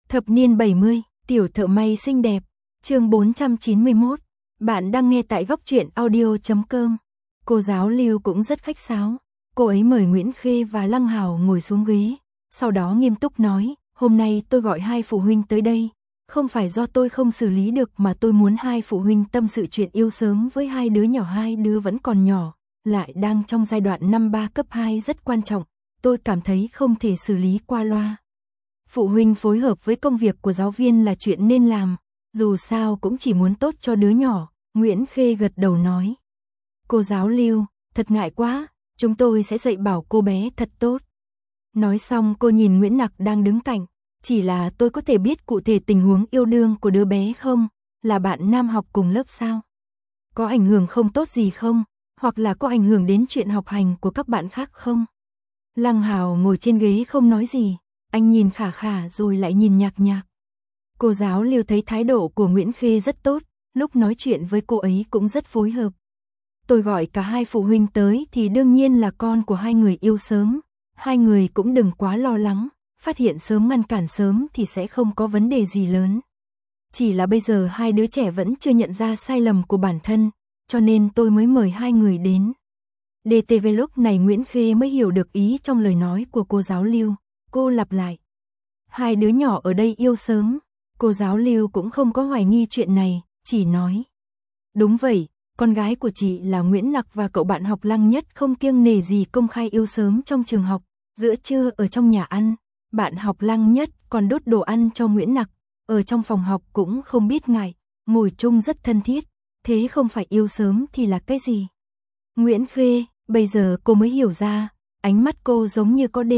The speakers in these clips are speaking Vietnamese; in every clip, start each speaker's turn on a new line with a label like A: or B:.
A: Thập niên 70, tiểu thợ may xinh đẹp, chương 491. Bạn đang nghe tại góc truyện audio.com. Cô giáo Lưu cũng rất khách sáo. Cô ấy mời Nguyễn Khê và Lăng Hào ngồi xuống ghế, sau đó nghiêm túc nói, hôm nay tôi gọi hai phụ huynh tới đây, không phải do tôi không xử lý được mà tôi muốn hai phụ huynh tâm sự chuyện yêu sớm với hai đứa nhỏ, hai đứa vẫn còn nhỏ, lại đang trong giai đoạn năm 3 cấp 2 rất quan trọng, tôi cảm thấy không thể xử lý qua loa. Phụ huynh phối hợp với công việc của giáo viên là chuyện nên làm, dù sao cũng chỉ muốn tốt cho đứa nhỏ, Nguyễn Khê gật đầu nói. Cô giáo Lưu, thật ngại quá, chúng tôi sẽ dạy bảo cô bé thật tốt. Nói xong cô nhìn Nguyễn Nặc đang đứng cạnh, chỉ là tôi có thể biết cụ thể tình huống yêu đương của đứa bé không, là bạn nam học cùng lớp sao? Có ảnh hưởng không tốt gì không, hoặc là có ảnh hưởng đến chuyện học hành của các bạn khác không? Lăng Hào ngồi trên ghế không nói gì, anh nhìn Khả Khả rồi lại nhìn Nhạc Nhạc. Cô giáo Lưu thấy thái độ của Nguyễn Khê rất tốt, lúc nói chuyện với cô ấy cũng rất phối hợp. Tôi gọi cả hai phụ huynh tới thì đương nhiên là con của hai người yêu sớm, hai người cũng đừng quá lo lắng, phát hiện sớm ngăn cản sớm thì sẽ không có vấn đề gì lớn. Chỉ là bây giờ hai đứa trẻ vẫn chưa nhận ra sai lầm của bản thân, cho nên tôi mới mời hai người đến. DTV lúc này Nguyễn Khê mới hiểu được ý trong lời nói của cô giáo Lưu, cô lặp lại. Hai đứa nhỏ ở đây yêu sớm, cô giáo Lưu cũng không có hoài nghi chuyện này, chỉ nói. Đúng vậy, con gái của chị là Nguyễn Nặc và cậu bạn học Lăng Nhất không kiêng nể gì công khai yêu sớm trong trường học, giữa trưa ở trong nhà ăn, bạn học Lăng Nhất còn đốt đồ ăn cho Nguyễn Nặc, ở trong phòng học cũng không biết ngại, ngồi chung rất thân thiết, thế không phải yêu sớm thì là cái gì? Nguyễn Khê, bây giờ cô mới hiểu ra, ánh mắt cô giống như có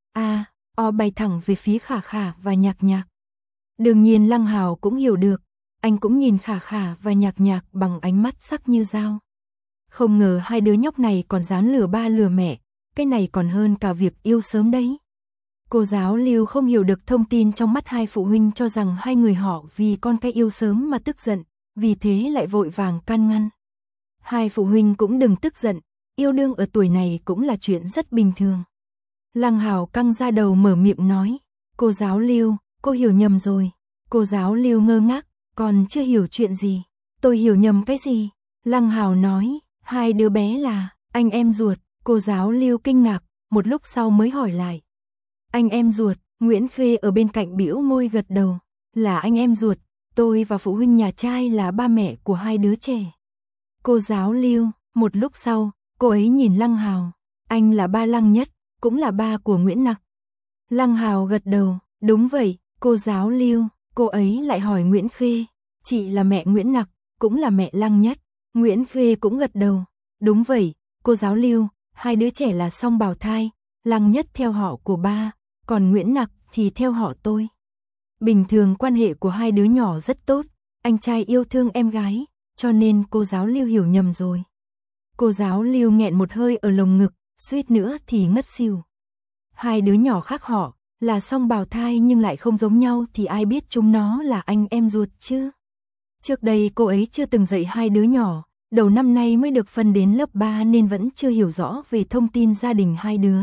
A: O bay thẳng về phía Khả Khả và Nhạc Nhạc. Đương nhiên Lăng Hào cũng hiểu được, anh cũng nhìn Khả Khả và Nhạc Nhạc bằng ánh mắt sắc như dao. Không ngờ hai đứa nhóc này còn dám lừa ba lừa mẹ, cái này còn hơn cả việc yêu sớm đấy. Cô giáo Lưu không hiểu được thông tin trong mắt hai phụ huynh, cho rằng hai người họ vì con cái yêu sớm mà tức giận, vì thế lại vội vàng can ngăn. Hai phụ huynh cũng đừng tức giận, yêu đương ở tuổi này cũng là chuyện rất bình thường. Lăng Hào căng ra đầu mở miệng nói, cô giáo Lưu, cô hiểu nhầm rồi. Cô giáo Lưu ngơ ngác, còn chưa hiểu chuyện gì. Tôi hiểu nhầm cái gì? Lăng Hào nói, hai đứa bé là anh em ruột. Cô giáo Lưu kinh ngạc, một lúc sau mới hỏi lại. Anh em ruột? Nguyễn Khê ở bên cạnh bĩu môi gật đầu, là anh em ruột, tôi và phụ huynh nhà trai là ba mẹ của hai đứa trẻ. Cô giáo Lưu, một lúc sau, cô ấy nhìn Lăng Hào, anh là ba Lăng Nhất, cũng là ba của Nguyễn Nặc. Lăng Hào gật đầu, đúng vậy. Cô giáo Lưu, cô ấy lại hỏi Nguyễn Khê, chị là mẹ Nguyễn Nặc, cũng là mẹ Lăng Nhất. Nguyễn Khê cũng gật đầu, đúng vậy, cô giáo Lưu, hai đứa trẻ là song bào thai, Lăng Nhất theo họ của ba, còn Nguyễn Nặc thì theo họ tôi. Bình thường quan hệ của hai đứa nhỏ rất tốt, anh trai yêu thương em gái, cho nên cô giáo Lưu hiểu nhầm rồi. Cô giáo Lưu nghẹn một hơi ở lồng ngực, suýt nữa thì ngất xỉu. Hai đứa nhỏ khác họ, là song bào thai nhưng lại không giống nhau thì ai biết chúng nó là anh em ruột chứ. Trước đây cô ấy chưa từng dạy hai đứa nhỏ, đầu năm nay mới được phân đến lớp 3 nên vẫn chưa hiểu rõ về thông tin gia đình hai đứa.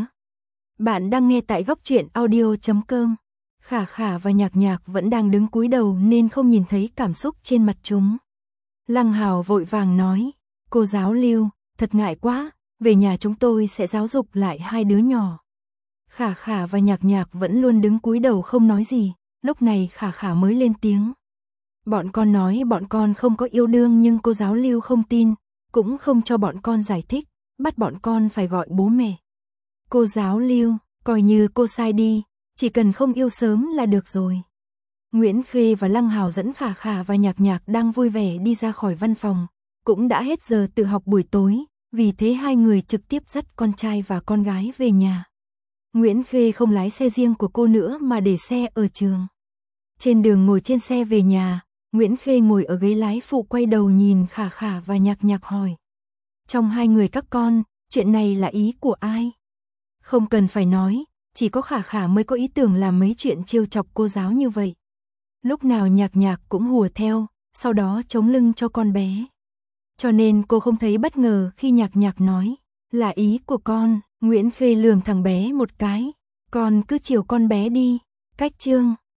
A: Bạn đang nghe tại góc truyện audio.com. Khả Khả và Nhạc Nhạc vẫn đang đứng cúi đầu nên không nhìn thấy cảm xúc trên mặt chúng. Lăng Hào vội vàng nói, cô giáo Lưu, thật ngại quá, về nhà chúng tôi sẽ giáo dục lại hai đứa nhỏ. Khả Khả và Nhạc Nhạc vẫn luôn đứng cúi đầu không nói gì, lúc này Khả Khả mới lên tiếng. Bọn con nói bọn con không có yêu đương nhưng cô giáo Lưu không tin, cũng không cho bọn con giải thích, bắt bọn con phải gọi bố mẹ. Cô giáo Lưu, coi như cô sai đi, chỉ cần không yêu sớm là được rồi. Nguyễn Khê và Lăng Hào dẫn Khả Khả và Nhạc Nhạc đang vui vẻ đi ra khỏi văn phòng, cũng đã hết giờ tự học buổi tối, vì thế hai người trực tiếp dắt con trai và con gái về nhà. Nguyễn Khê không lái xe riêng của cô nữa mà để xe ở trường. Trên đường ngồi trên xe về nhà, Nguyễn Khê ngồi ở ghế lái phụ quay đầu nhìn Khả Khả và Nhạc Nhạc hỏi. Trong hai người các con, chuyện này là ý của ai? Không cần phải nói, chỉ có Khả Khả mới có ý tưởng làm mấy chuyện trêu chọc cô giáo như vậy. Lúc nào Nhạc Nhạc cũng hùa theo, sau đó chống lưng cho con bé. Cho nên cô không thấy bất ngờ khi Nhạc Nhạc nói, là ý của con. Nguyễn Khê lườm thằng bé một cái, con cứ chiều con bé đi. Cách chương